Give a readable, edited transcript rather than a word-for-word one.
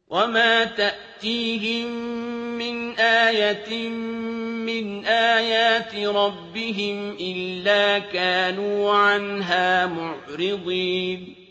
وَمَا تَأْتِيهِم مِّنْ آيَةٍ مِّنْ آيَاتِ رَبِّهِمْ إِلَّا كَانُوا عَنْهَا مُعْرِضِينَ